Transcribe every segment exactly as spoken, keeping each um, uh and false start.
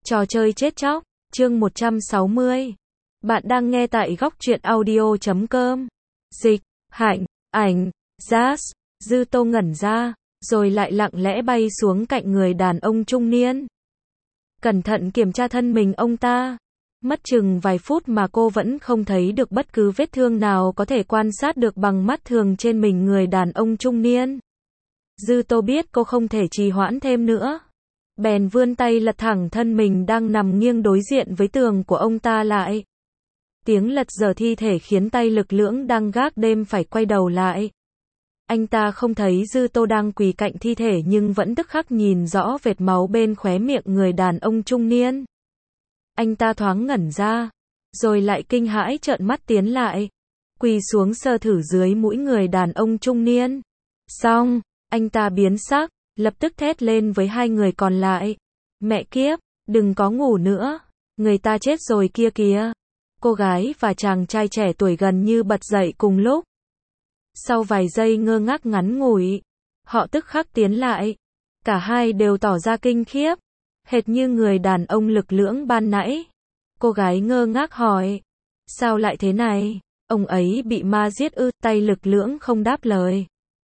Trò chơi chết chóc, chương một trăm sáu mươi. Bạn đang nghe tại góc truyện audio chấm com. Dịch, Hạnh, ảnh, Jazz, Dư Tô ngẩn ra, rồi lại lặng lẽ bay xuống cạnh người đàn ông trung niên. Cẩn thận kiểm tra thân mình ông ta. Mất chừng vài phút mà cô vẫn không thấy được bất cứ vết thương nào có thể quan sát được bằng mắt thường trên mình người đàn ông trung niên. Dư Tô biết cô không thể trì hoãn thêm nữa. Bèn vươn tay lật thẳng thân mình đang nằm nghiêng đối diện với tường của ông ta lại. Tiếng lật dở thi thể khiến tay lực lưỡng đang gác đêm phải quay đầu lại. Anh ta không thấy Dư Tô đang quỳ cạnh thi thể nhưng vẫn tức khắc nhìn rõ vệt máu bên khóe miệng người đàn ông trung niên. Anh ta thoáng ngẩn ra, rồi lại kinh hãi trợn mắt tiến lại, quỳ xuống sờ thử dưới mũi người đàn ông trung niên. Xong, anh ta biến sắc, lập tức thét lên với hai người còn lại. Mẹ kiếp, đừng có ngủ nữa, người ta chết rồi kia kìa. Cô gái và chàng trai trẻ tuổi gần như bật dậy cùng lúc. Sau vài giây ngơ ngác ngắn ngủi, họ tức khắc tiến lại. Cả hai đều tỏ ra kinh khiếp, hệt như người đàn ông lực lưỡng ban nãy. Cô gái ngơ ngác hỏi, sao lại thế này? Ông ấy bị ma giết ư? Tay lực lưỡng không đáp lời.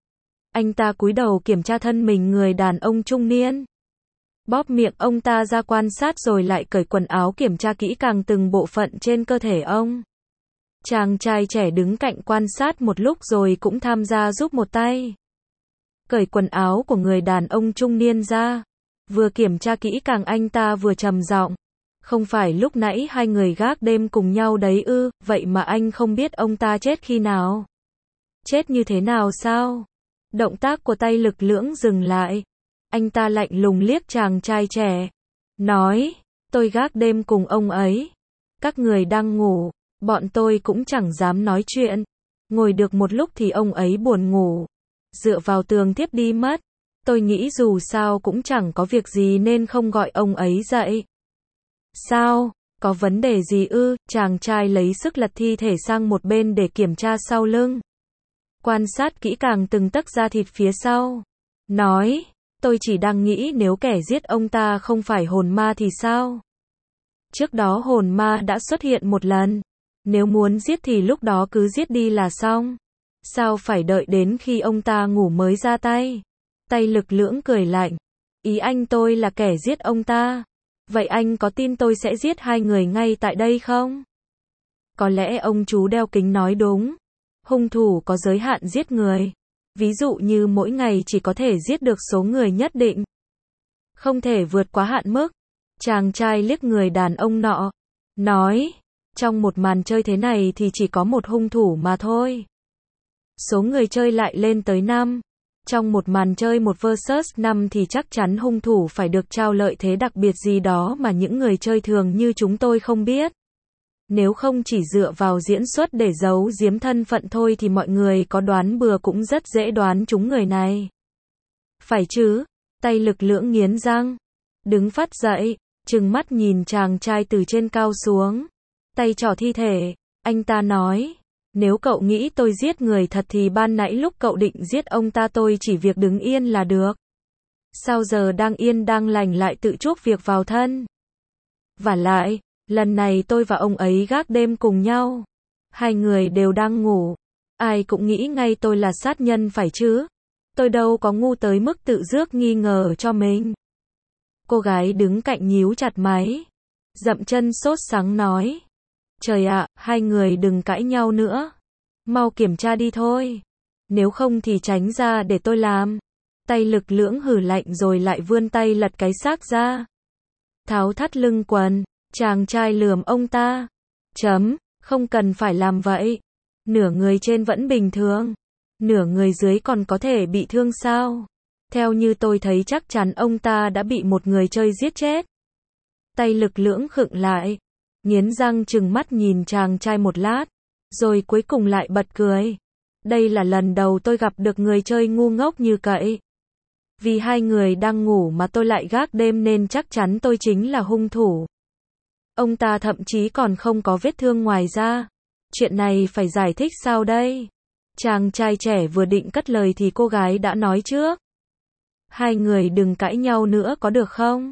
Anh ta cúi đầu kiểm tra thân mình người đàn ông trung niên. Bóp miệng ông ta ra quan sát rồi lại cởi quần áo kiểm tra kỹ càng từng bộ phận trên cơ thể ông. Chàng trai trẻ đứng cạnh quan sát một lúc rồi cũng tham gia giúp một tay. Cởi quần áo của người đàn ông trung niên ra. Vừa kiểm tra kỹ càng anh ta vừa trầm giọng. Không phải lúc nãy hai người gác đêm cùng nhau đấy ư, vậy mà anh không biết ông ta chết khi nào? Chết như thế nào sao? Động tác của tay lực lưỡng dừng lại. Anh ta lạnh lùng liếc chàng trai trẻ. Nói, tôi gác đêm cùng ông ấy. Các người đang ngủ, bọn tôi cũng chẳng dám nói chuyện. Ngồi được một lúc thì ông ấy buồn ngủ. Dựa vào tường thiếp đi mất. Tôi nghĩ dù sao cũng chẳng có việc gì nên không gọi ông ấy dậy. Sao, có vấn đề gì ư? Chàng trai lấy sức lật thi thể sang một bên để kiểm tra sau lưng. Quan sát kỹ càng từng tấc da thịt phía sau. Nói, tôi chỉ đang nghĩ nếu kẻ giết ông ta không phải hồn ma thì sao? Trước đó hồn ma đã xuất hiện một lần. Nếu muốn giết thì lúc đó cứ giết đi là xong. Sao phải đợi đến khi ông ta ngủ mới ra tay? Tay lực lưỡng cười lạnh. Ý anh tôi là kẻ giết ông ta. Vậy anh có tin tôi sẽ giết hai người ngay tại đây không? Có lẽ ông chú đeo kính nói đúng. Hung thủ có giới hạn giết người. Ví dụ như mỗi ngày chỉ có thể giết được số người nhất định. Không thể vượt quá hạn mức. Chàng trai liếc người đàn ông nọ. Nói, trong một màn chơi thế này thì chỉ có một hung thủ mà thôi. Số người chơi lại lên tới năm. Trong một màn chơi một versus năm thì chắc chắn hung thủ phải được trao lợi thế đặc biệt gì đó mà những người chơi thường như chúng tôi không biết. Nếu không chỉ dựa vào diễn xuất để giấu giếm thân phận thôi thì mọi người có đoán bừa cũng rất dễ đoán chúng người này. Phải chứ? Tay lực lưỡng nghiến răng. Đứng phát dậy, trừng mắt nhìn chàng trai từ trên cao xuống. Tay trỏ thi thể, anh ta nói. Nếu cậu nghĩ tôi giết người thật thì ban nãy lúc cậu định giết ông ta tôi chỉ việc đứng yên là được. Sao giờ đang yên đang lành lại tự chuốc việc vào thân? Vả lại, lần này tôi và ông ấy gác đêm cùng nhau. Hai người đều đang ngủ. Ai cũng nghĩ ngay tôi là sát nhân phải chứ? Tôi đâu có ngu tới mức tự rước nghi ngờ cho mình. Cô gái đứng cạnh nhíu chặt máy. Dậm chân sốt sắng nói. Trời ạ, hai người đừng cãi nhau nữa. Mau kiểm tra đi thôi. Nếu không thì tránh ra để tôi làm. Tay lực lưỡng hừ lạnh rồi lại vươn tay lật cái xác ra. Tháo thắt lưng quần. Chàng trai lườm ông ta. Chấm, không cần phải làm vậy. Nửa người trên vẫn bình thường. Nửa người dưới còn có thể bị thương sao? Theo như tôi thấy chắc chắn ông ta đã bị một người chơi giết chết. Tay lực lưỡng khựng lại. Nghiến răng trừng mắt nhìn chàng trai một lát. Rồi cuối cùng lại bật cười. Đây là lần đầu tôi gặp được người chơi ngu ngốc như cậy. Vì hai người đang ngủ mà tôi lại gác đêm nên chắc chắn tôi chính là hung thủ. Ông ta thậm chí còn không có vết thương ngoài da. Chuyện này phải giải thích sao đây? Chàng trai trẻ vừa định cất lời thì cô gái đã nói trước. Hai người đừng cãi nhau nữa có được không?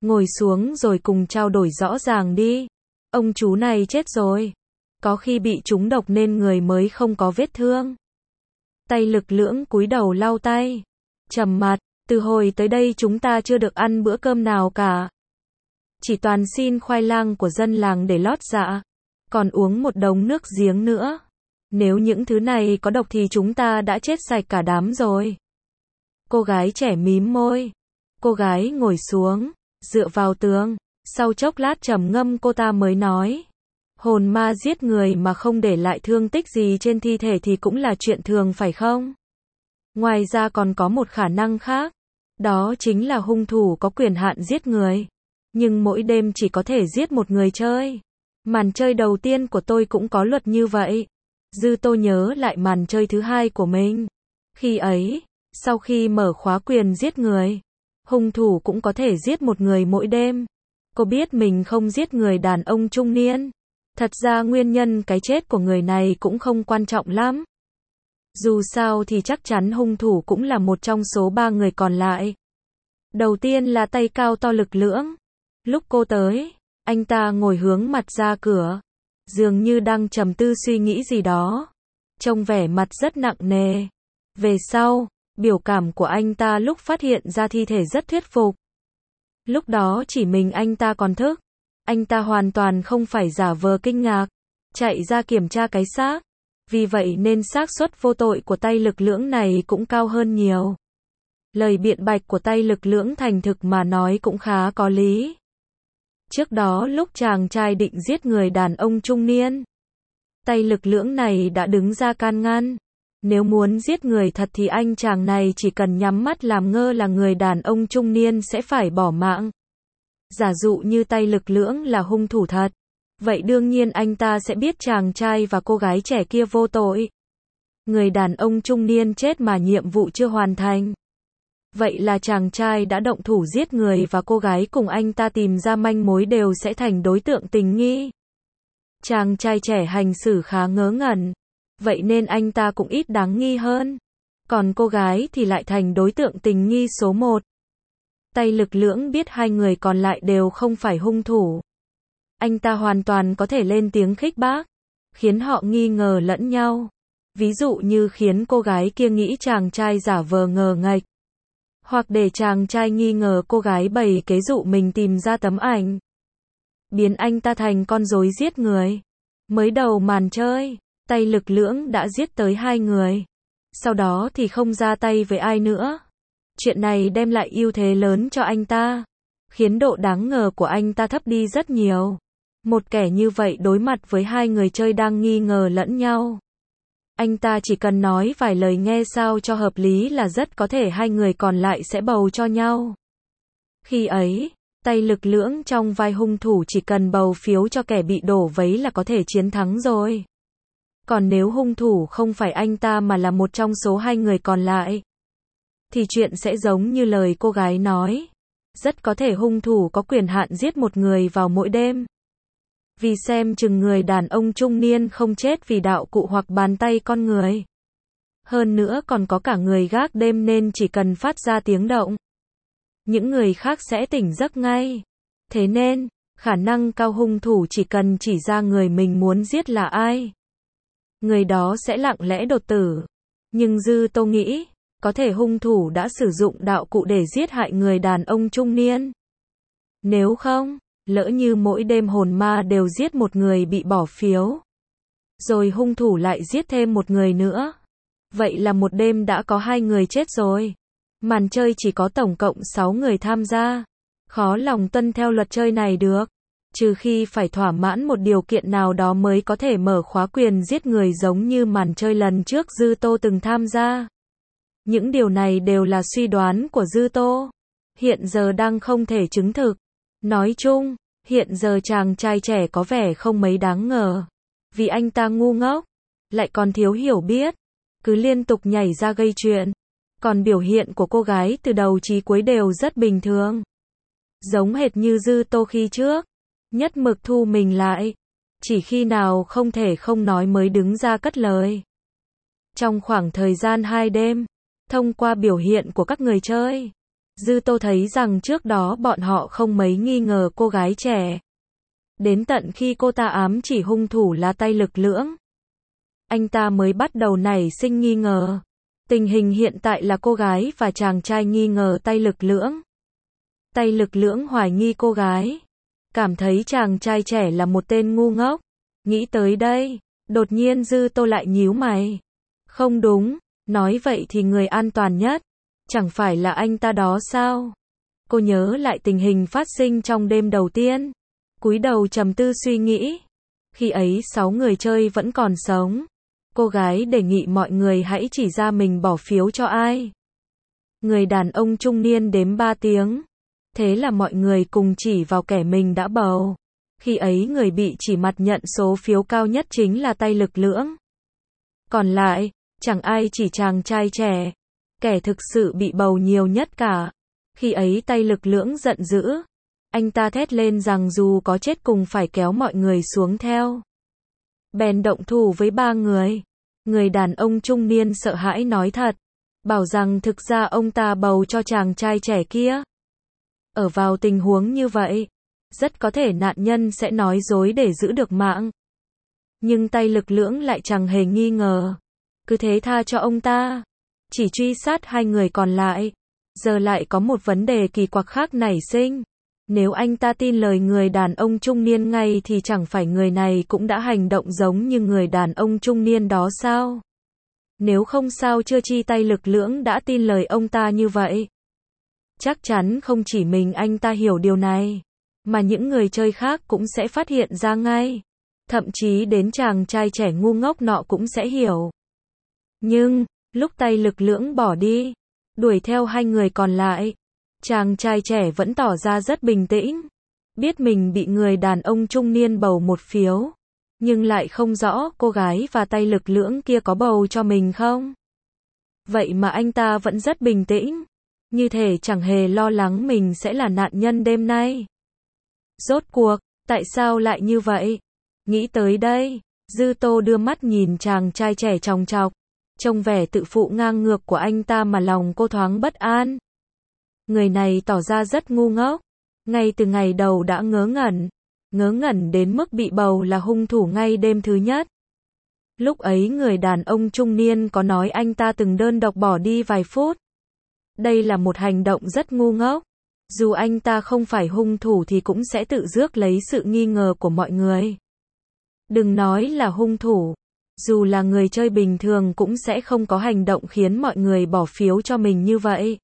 ngồi xuống rồi cùng trao đổi rõ ràng đi. Ông chú này chết rồi. Có khi bị trúng độc nên người mới không có vết thương. Tay Lực Lưỡng cúi đầu lau tay. Trầm mặt, từ hồi tới đây chúng ta chưa được ăn bữa cơm nào cả. Chỉ toàn xin khoai lang của dân làng để lót dạ. Còn uống một đống nước giếng nữa. Nếu những thứ này có độc thì chúng ta đã chết sạch cả đám rồi. Cô gái trẻ mím môi. Cô gái ngồi xuống, dựa vào tường. Sau chốc lát trầm ngâm cô ta mới nói. Hồn ma giết người mà không để lại thương tích gì trên thi thể thì cũng là chuyện thường phải không? Ngoài ra còn có một khả năng khác. Đó chính là hung thủ có quyền hạn giết người. Nhưng mỗi đêm chỉ có thể giết một người chơi. Màn chơi đầu tiên của tôi cũng có luật như vậy. Dư Tô nhớ lại màn chơi thứ hai của mình. Khi ấy, sau khi mở khóa quyền giết người, hung thủ cũng có thể giết một người mỗi đêm. Cô biết mình không giết người đàn ông trung niên. Thật ra nguyên nhân cái chết của người này cũng không quan trọng lắm. Dù sao thì chắc chắn hung thủ cũng là một trong số ba người còn lại. Đầu tiên là tay cao to Lực Lưỡng. Lúc cô tới, anh ta ngồi hướng mặt ra cửa, dường như đang trầm tư suy nghĩ gì đó. Trông vẻ mặt rất nặng nề. Về sau, biểu cảm của anh ta lúc phát hiện ra thi thể rất thuyết phục. Lúc đó chỉ mình anh ta còn thức. Anh ta hoàn toàn không phải giả vờ kinh ngạc, chạy ra kiểm tra cái xác. Vì vậy nên xác suất vô tội của tay Lực Lưỡng này cũng cao hơn nhiều. Lời biện bạch của tay Lực Lưỡng thành thực mà nói cũng khá có lý. Trước đó lúc chàng trai định giết người đàn ông trung niên, tay Lực Lưỡng này đã đứng ra can ngăn. Nếu muốn giết người thật thì anh chàng này chỉ cần nhắm mắt làm ngơ là người đàn ông trung niên sẽ phải bỏ mạng. Giả dụ như tay Lực Lưỡng là hung thủ thật, vậy đương nhiên anh ta sẽ biết chàng trai và cô gái trẻ kia vô tội. Người đàn ông trung niên chết mà nhiệm vụ chưa hoàn thành. Vậy là chàng trai đã động thủ giết người và cô gái cùng anh ta tìm ra manh mối đều sẽ thành đối tượng tình nghi. Chàng trai trẻ hành xử khá ngớ ngẩn, vậy nên anh ta cũng ít đáng nghi hơn. Còn cô gái thì lại thành đối tượng tình nghi số một. Tay Lực Lưỡng biết hai người còn lại đều không phải hung thủ. Anh ta hoàn toàn có thể lên tiếng khích bác, khiến họ nghi ngờ lẫn nhau. Ví dụ như khiến cô gái kia nghĩ chàng trai giả vờ ngờ nghệch. Hoặc để chàng trai nghi ngờ cô gái bày kế dụ mình tìm ra tấm ảnh. Biến anh ta thành con rối giết người. Mới đầu màn chơi, tay Lực Lưỡng đã giết tới hai người. Sau đó thì không ra tay với ai nữa. Chuyện này đem lại ưu thế lớn cho anh ta, khiến độ đáng ngờ của anh ta thấp đi rất nhiều. Một kẻ như vậy đối mặt với hai người chơi đang nghi ngờ lẫn nhau. Anh ta chỉ cần nói vài lời nghe sao cho hợp lý là rất có thể hai người còn lại sẽ bầu cho nhau. Khi ấy, tay Lực Lưỡng trong vai hung thủ chỉ cần bầu phiếu cho kẻ bị đổ vấy là có thể chiến thắng rồi. Còn nếu hung thủ không phải anh ta mà là một trong số hai người còn lại, thì chuyện sẽ giống như lời cô gái nói. Rất có thể hung thủ có quyền hạn giết một người vào mỗi đêm. Vì xem chừng người đàn ông trung niên không chết vì đạo cụ hoặc bàn tay con người. Hơn nữa còn có cả người gác đêm nên chỉ cần phát ra tiếng động, những người khác sẽ tỉnh giấc ngay. Thế nên, khả năng cao hung thủ chỉ cần chỉ ra người mình muốn giết là ai, người đó sẽ lặng lẽ đột tử. Nhưng Dư Tô nghĩ, có thể hung thủ đã sử dụng đạo cụ để giết hại người đàn ông trung niên. Nếu không, lỡ như mỗi đêm hồn ma đều giết một người bị bỏ phiếu, rồi hung thủ lại giết thêm một người nữa, vậy là một đêm đã có hai người chết rồi. Màn chơi chỉ có tổng cộng sáu người tham gia. Khó lòng tuân theo luật chơi này được, trừ khi phải thỏa mãn một điều kiện nào đó mới có thể mở khóa quyền giết người giống như màn chơi lần trước Dư Tô từng tham gia. Những điều này đều là suy đoán của Dư Tô, hiện giờ đang không thể chứng thực. Nói chung, hiện giờ chàng trai trẻ có vẻ không mấy đáng ngờ, vì anh ta ngu ngốc, lại còn thiếu hiểu biết, cứ liên tục nhảy ra gây chuyện. Còn biểu hiện của cô gái từ đầu chí cuối đều rất bình thường, giống hệt như Dư Tô khi trước, nhất mực thu mình lại, chỉ khi nào không thể không nói mới đứng ra cất lời. Trong khoảng thời gian hai đêm, thông qua biểu hiện của các người chơi, Dư Tô thấy rằng trước đó bọn họ không mấy nghi ngờ cô gái trẻ. Đến tận khi cô ta ám chỉ hung thủ là tay lực lưỡng, anh ta mới bắt đầu nảy sinh nghi ngờ. Tình hình hiện tại là cô gái và chàng trai nghi ngờ tay lực lưỡng. Tay lực lưỡng hoài nghi cô gái, cảm thấy chàng trai trẻ là một tên ngu ngốc. Nghĩ tới đây, đột nhiên Dư Tô lại nhíu mày. Không đúng, nói vậy thì người an toàn nhất, chẳng phải là anh ta đó sao? Cô nhớ lại tình hình phát sinh trong đêm đầu tiên, cúi đầu trầm tư suy nghĩ. Khi ấy sáu người chơi vẫn còn sống. Cô gái đề nghị mọi người hãy chỉ ra mình bỏ phiếu cho ai. Người đàn ông trung niên đếm ba tiếng. Thế là mọi người cùng chỉ vào kẻ mình đã bầu. Khi ấy người bị chỉ mặt nhận số phiếu cao nhất chính là tay lực lưỡng. Còn lại, chẳng ai chỉ chàng trai trẻ, kẻ thực sự bị bầu nhiều nhất cả. Khi ấy tay lực lưỡng giận dữ. Anh ta thét lên rằng dù có chết cùng phải kéo mọi người xuống theo. Bèn động thủ với ba người. Người đàn ông trung niên sợ hãi nói thật, bảo rằng thực ra ông ta bầu cho chàng trai trẻ kia. Ở vào tình huống như vậy, rất có thể nạn nhân sẽ nói dối để giữ được mạng. Nhưng tay lực lưỡng lại chẳng hề nghi ngờ. Cứ thế tha cho ông ta. Chỉ truy sát hai người còn lại. Giờ lại có một vấn đề kỳ quặc khác nảy sinh. Nếu anh ta tin lời người đàn ông trung niên ngay thì chẳng phải người này cũng đã hành động giống như người đàn ông trung niên đó sao? Nếu không sao chưa chi tay lực lưỡng đã tin lời ông ta như vậy. Chắc chắn không chỉ mình anh ta hiểu điều này, mà những người chơi khác cũng sẽ phát hiện ra ngay. Thậm chí đến chàng trai trẻ ngu ngốc nọ cũng sẽ hiểu. Nhưng, lúc tay lực lưỡng bỏ đi, đuổi theo hai người còn lại, chàng trai trẻ vẫn tỏ ra rất bình tĩnh. Biết mình bị người đàn ông trung niên bầu một phiếu, nhưng lại không rõ cô gái và tay lực lưỡng kia có bầu cho mình không. Vậy mà anh ta vẫn rất bình tĩnh, như thể chẳng hề lo lắng mình sẽ là nạn nhân đêm nay. Rốt cuộc, tại sao lại như vậy? Nghĩ tới đây, Dư Tô đưa mắt nhìn chàng trai trẻ chòng chọc. Trông vẻ tự phụ ngang ngược của anh ta mà lòng cô thoáng bất an. Người này tỏ ra rất ngu ngốc. Ngay từ ngày đầu đã ngớ ngẩn. Ngớ ngẩn đến mức bị bầu là hung thủ ngay đêm thứ nhất. Lúc ấy người đàn ông trung niên có nói anh ta từng đơn độc bỏ đi vài phút. Đây là một hành động rất ngu ngốc. Dù anh ta không phải hung thủ thì cũng sẽ tự rước lấy sự nghi ngờ của mọi người. Đừng nói là hung thủ. Dù là người chơi bình thường cũng sẽ không có hành động khiến mọi người bỏ phiếu cho mình như vậy.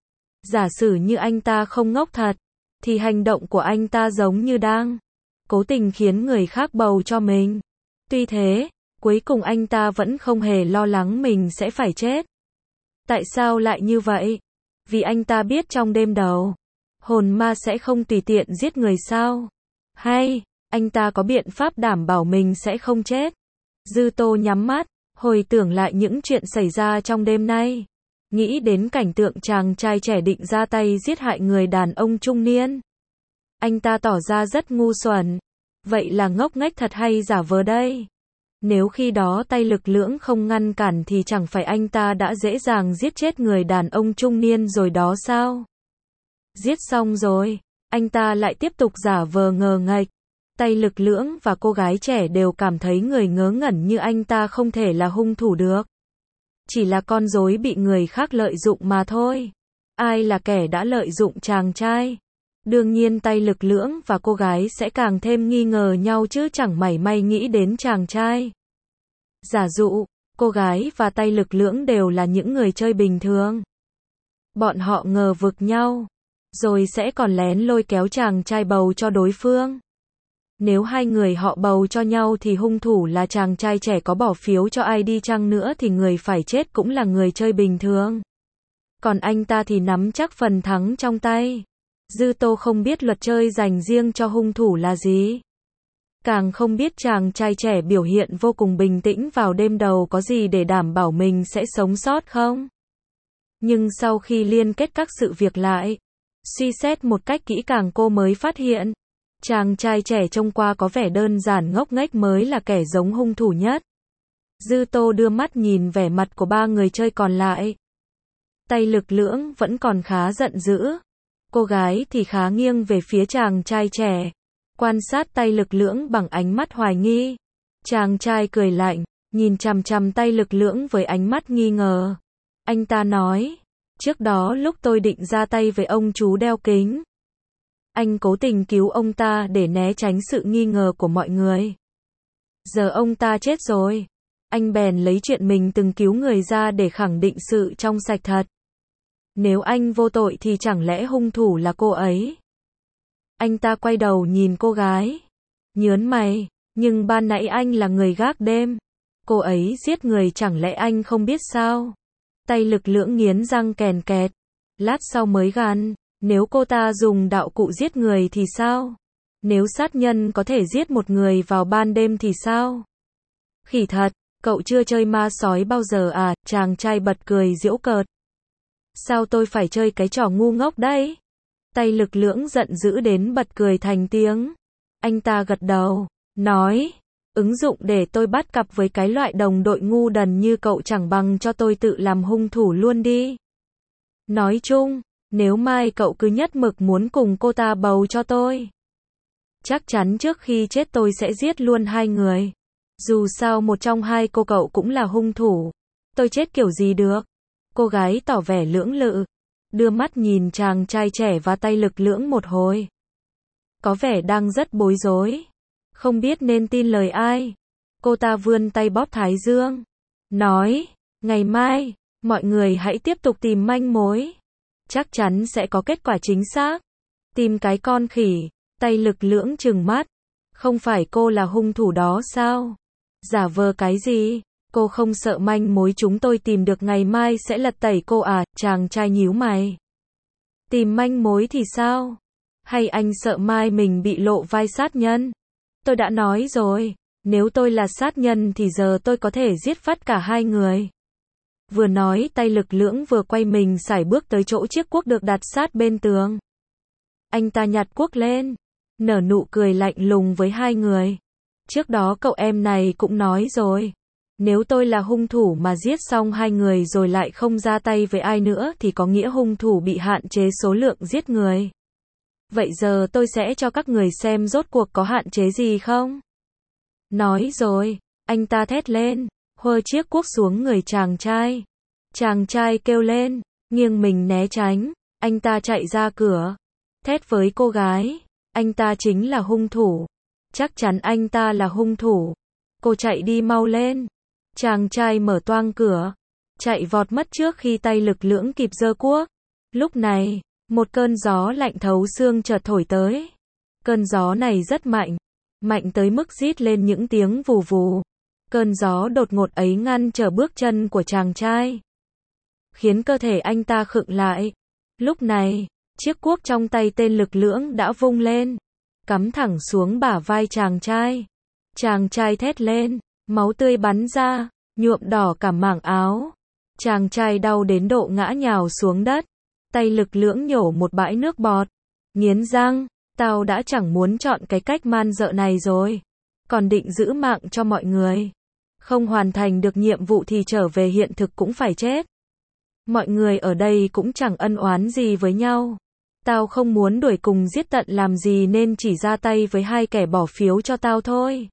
Giả sử như anh ta không ngốc thật, thì hành động của anh ta giống như đang cố tình khiến người khác bầu cho mình. Tuy thế, cuối cùng anh ta vẫn không hề lo lắng mình sẽ phải chết. Tại sao lại như vậy? Vì anh ta biết trong đêm đầu, hồn ma sẽ không tùy tiện giết người sao? Hay, anh ta có biện pháp đảm bảo mình sẽ không chết? Dư Tô nhắm mắt, hồi tưởng lại những chuyện xảy ra trong đêm nay. Nghĩ đến cảnh tượng chàng trai trẻ định ra tay giết hại người đàn ông trung niên. Anh ta tỏ ra rất ngu xuẩn. Vậy là ngốc nghếch thật hay giả vờ đây? Nếu khi đó tay lực lưỡng không ngăn cản thì chẳng phải anh ta đã dễ dàng giết chết người đàn ông trung niên rồi đó sao? Giết xong rồi, anh ta lại tiếp tục giả vờ ngờ nghệch. Tay lực lưỡng và cô gái trẻ đều cảm thấy người ngớ ngẩn như anh ta không thể là hung thủ được. Chỉ là con rối bị người khác lợi dụng mà thôi. Ai là kẻ đã lợi dụng chàng trai? Đương nhiên tay lực lưỡng và cô gái sẽ càng thêm nghi ngờ nhau chứ chẳng mảy may nghĩ đến chàng trai. Giả dụ, cô gái và tay lực lưỡng đều là những người chơi bình thường. Bọn họ ngờ vực nhau, rồi sẽ còn lén lôi kéo chàng trai bầu cho đối phương. Nếu hai người họ bầu cho nhau thì hung thủ là chàng trai trẻ có bỏ phiếu cho ai đi chăng nữa thì người phải chết cũng là người chơi bình thường. Còn anh ta thì nắm chắc phần thắng trong tay. Dư Tô không biết luật chơi dành riêng cho hung thủ là gì. Càng không biết chàng trai trẻ biểu hiện vô cùng bình tĩnh vào đêm đầu có gì để đảm bảo mình sẽ sống sót không. Nhưng sau khi liên kết các sự việc lại, suy xét một cách kỹ càng cô mới phát hiện. Chàng trai trẻ trông qua có vẻ đơn giản ngốc nghếch mới là kẻ giống hung thủ nhất. Dư Tô đưa mắt nhìn vẻ mặt của ba người chơi còn lại. Tay Lực Lưỡng vẫn còn khá giận dữ. Cô gái thì khá nghiêng về phía chàng trai trẻ. Quan sát Tay Lực Lưỡng bằng ánh mắt hoài nghi. Chàng trai cười lạnh, nhìn chằm chằm Tay Lực Lưỡng với ánh mắt nghi ngờ. Anh ta nói, trước đó lúc tôi định ra tay với ông chú đeo kính, anh cố tình cứu ông ta để né tránh sự nghi ngờ của mọi người. Giờ ông ta chết rồi, anh bèn lấy chuyện mình từng cứu người ra để khẳng định sự trong sạch thật. Nếu anh vô tội thì chẳng lẽ hung thủ là cô ấy? Anh ta quay đầu nhìn cô gái, nhớn mày, nhưng ban nãy anh là người gác đêm. Cô ấy giết người chẳng lẽ anh không biết sao? Tay Lực Lưỡng nghiến răng kèn kẹt. Lát sau mới gằn, nếu cô ta dùng đạo cụ giết người thì sao? Nếu sát nhân có thể giết một người vào ban đêm thì sao? Khỉ thật, cậu chưa chơi ma sói bao giờ à? Chàng trai bật cười giễu cợt. Sao tôi phải chơi cái trò ngu ngốc đấy? Tay Lực Lưỡng giận dữ đến bật cười thành tiếng. Anh ta gật đầu, nói, ứng dụng để tôi bắt cặp với cái loại đồng đội ngu đần như cậu chẳng bằng cho tôi tự làm hung thủ luôn đi. Nói chung, nếu mai cậu cứ nhất mực muốn cùng cô ta bầu cho tôi, chắc chắn trước khi chết tôi sẽ giết luôn hai người. Dù sao một trong hai cô cậu cũng là hung thủ. Tôi chết kiểu gì được? Cô gái tỏ vẻ lưỡng lự, đưa mắt nhìn chàng trai trẻ và Tay Lực Lưỡng một hồi. Có vẻ đang rất bối rối, không biết nên tin lời ai. Cô ta vươn tay bóp thái dương, nói, ngày mai, mọi người hãy tiếp tục tìm manh mối. Chắc chắn sẽ có kết quả chính xác. Tìm cái con khỉ. Tay Lực Lưỡng trừng mắt. Không phải cô là hung thủ đó sao? Giả vờ cái gì? Cô không sợ manh mối chúng tôi tìm được ngày mai sẽ lật tẩy cô à? Chàng trai nhíu mày. Tìm manh mối thì sao? Hay anh sợ mai mình bị lộ vai sát nhân? Tôi đã nói rồi, nếu tôi là sát nhân thì giờ tôi có thể giết phát cả hai người. Vừa nói Tay Lực Lưỡng vừa quay mình sải bước tới chỗ chiếc cuốc được đặt sát bên tường. Anh ta nhặt cuốc lên, nở nụ cười lạnh lùng với hai người. Trước đó cậu em này cũng nói rồi, nếu tôi là hung thủ mà giết xong hai người rồi lại không ra tay với ai nữa thì có nghĩa hung thủ bị hạn chế số lượng giết người. Vậy giờ tôi sẽ cho các người xem rốt cuộc có hạn chế gì không? Nói rồi, anh ta thét lên, huơ chiếc cuốc xuống người chàng trai. Chàng trai kêu lên, nghiêng mình né tránh, anh ta chạy ra cửa, thét với cô gái, anh ta chính là hung thủ. Chắc chắn anh ta là hung thủ. Cô chạy đi mau lên. Chàng trai mở toang cửa, chạy vọt mất trước khi Tay Lực Lưỡng kịp giơ cuốc. Lúc này, một cơn gió lạnh thấu xương chợt thổi tới. Cơn gió này rất mạnh, mạnh tới mức rít lên những tiếng vù vù. Cơn gió đột ngột ấy ngăn trở bước chân của chàng trai, khiến cơ thể anh ta khựng lại. Lúc này, chiếc cuốc trong tay tên Lực Lưỡng đã vung lên, cắm thẳng xuống bả vai chàng trai. Chàng trai thét lên, máu tươi bắn ra, nhuộm đỏ cả mảng áo. Chàng trai đau đến độ ngã nhào xuống đất. Tay Lực Lưỡng nhổ một bãi nước bọt, nghiến răng, tao đã chẳng muốn chọn cái cách man dợ này rồi, còn định giữ mạng cho mọi người. Không hoàn thành được nhiệm vụ thì trở về hiện thực cũng phải chết. Mọi người ở đây cũng chẳng ân oán gì với nhau. Tao không muốn đuổi cùng giết tận làm gì nên chỉ ra tay với hai kẻ bỏ phiếu cho tao thôi.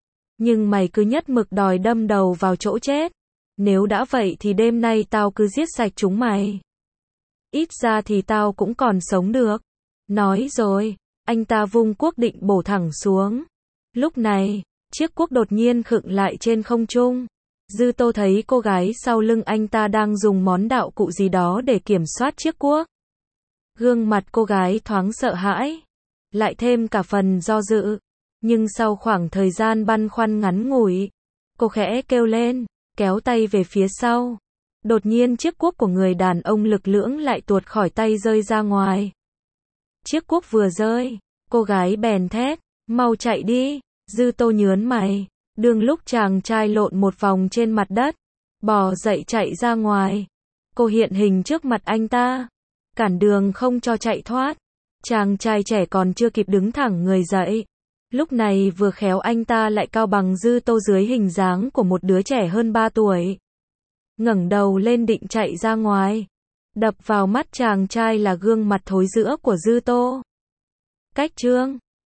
Nhưng mày cứ nhất mực đòi đâm đầu vào chỗ chết. Nếu đã vậy thì đêm nay tao cứ giết sạch chúng mày. Ít ra thì tao cũng còn sống được. Nói rồi, anh ta vung cuốc định bổ thẳng xuống. Lúc này, chiếc cuốc đột nhiên khựng lại trên không trung. Dư Tô thấy cô gái sau lưng anh ta đang dùng món đạo cụ gì đó để kiểm soát chiếc cuốc. Gương mặt cô gái thoáng sợ hãi, lại thêm cả phần do dự. Nhưng sau khoảng thời gian băn khoăn ngắn ngủi, cô khẽ kêu lên, kéo tay về phía sau. Đột nhiên chiếc cuốc của người đàn ông Lực Lưỡng lại tuột khỏi tay rơi ra ngoài. Chiếc cuốc vừa rơi, cô gái bèn thét, mau chạy đi. Dư Tô nhớn mày, đương lúc chàng trai lộn một vòng trên mặt đất, bò dậy chạy ra ngoài. Cô hiện hình trước mặt anh ta, cản đường không cho chạy thoát. Chàng trai trẻ còn chưa kịp đứng thẳng người dậy. Lúc này vừa khéo anh ta lại cao bằng Dư Tô dưới hình dáng của một đứa trẻ hơn ba tuổi. Ngẩng đầu lên định chạy ra ngoài. Đập vào mắt chàng trai là gương mặt thối rữa của Dư Tô. Cách trương